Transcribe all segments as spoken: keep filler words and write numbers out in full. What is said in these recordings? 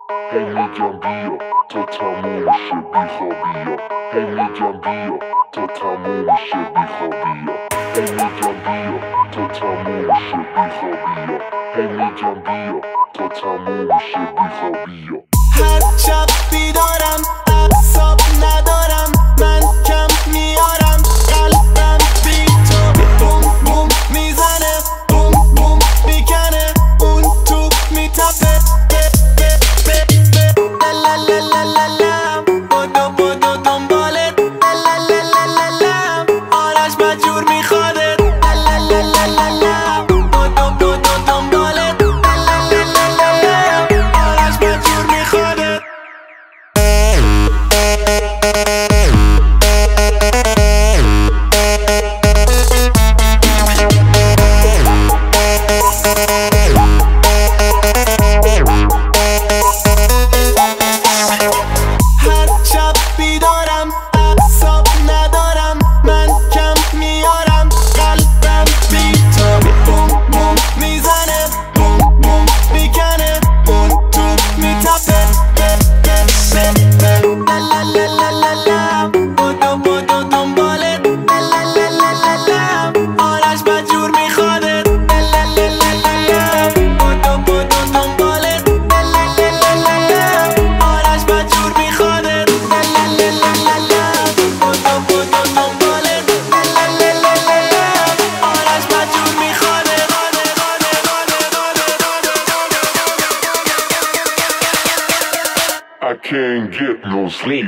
هی میگم بیا تا تموم شه بیخوابیا. هی میگم بیا تا تموم شه بیخوابیا. هی میگم بیا تا تموم شه بیخوابیا. هی میگم بیا تا تموم شه بیخوابیا. هر شب بیدارم اعصاب ندارم، من کم میارم قلبم بی تو بوم بوم میزنه، بوم بوم میکنه، اون تو میتپه لالالالالالم، بدو بدو دنبالت لالالالالالم، آرش مجبور میخوادت لالالالالالم، بدو بدو دنبالت لالالالالالم، آرش مجبور میخوادت. هر شب بیدارم اعصاب ندارم، من کم میارم قلبم بی تو بوم بوم میزنه، بوم بوم میکنه، اون تو میتپه لالالالالالم، بدو بدو دنبالت لالالالالالم، آرش مجبور میخوادت لالالالالالم، بدو بدو دنبالت لالالالالالم، آرش مجبور میخوادت لالالالالالم، بدو بدو دنبالت لالالالالالم، آرش مجبور میخوادت. I can't get no sleep.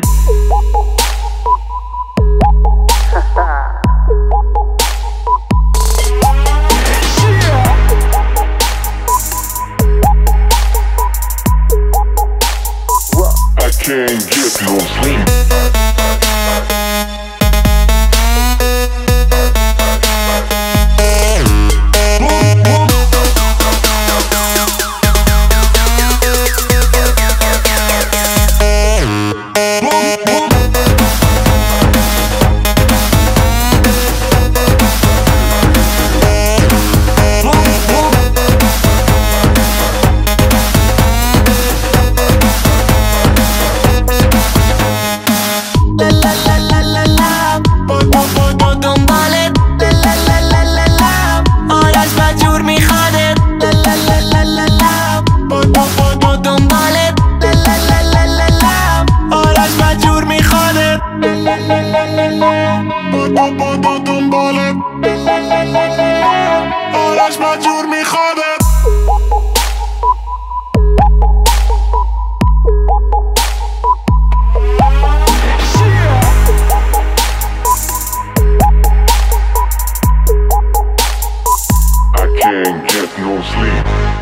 I can't get no sleep. لالالالالالم، بدو بدو دنبالت لالالالالالم، آرش مجبور میخوادت لالالالالالم، بدو بدو دنبالت لالالالالالم، آرش مجبور میخوادت لالالالالالم، بدو بدو دنبالت لالالالالالم، آرش مجبور میخوادت. I can't get no sleep.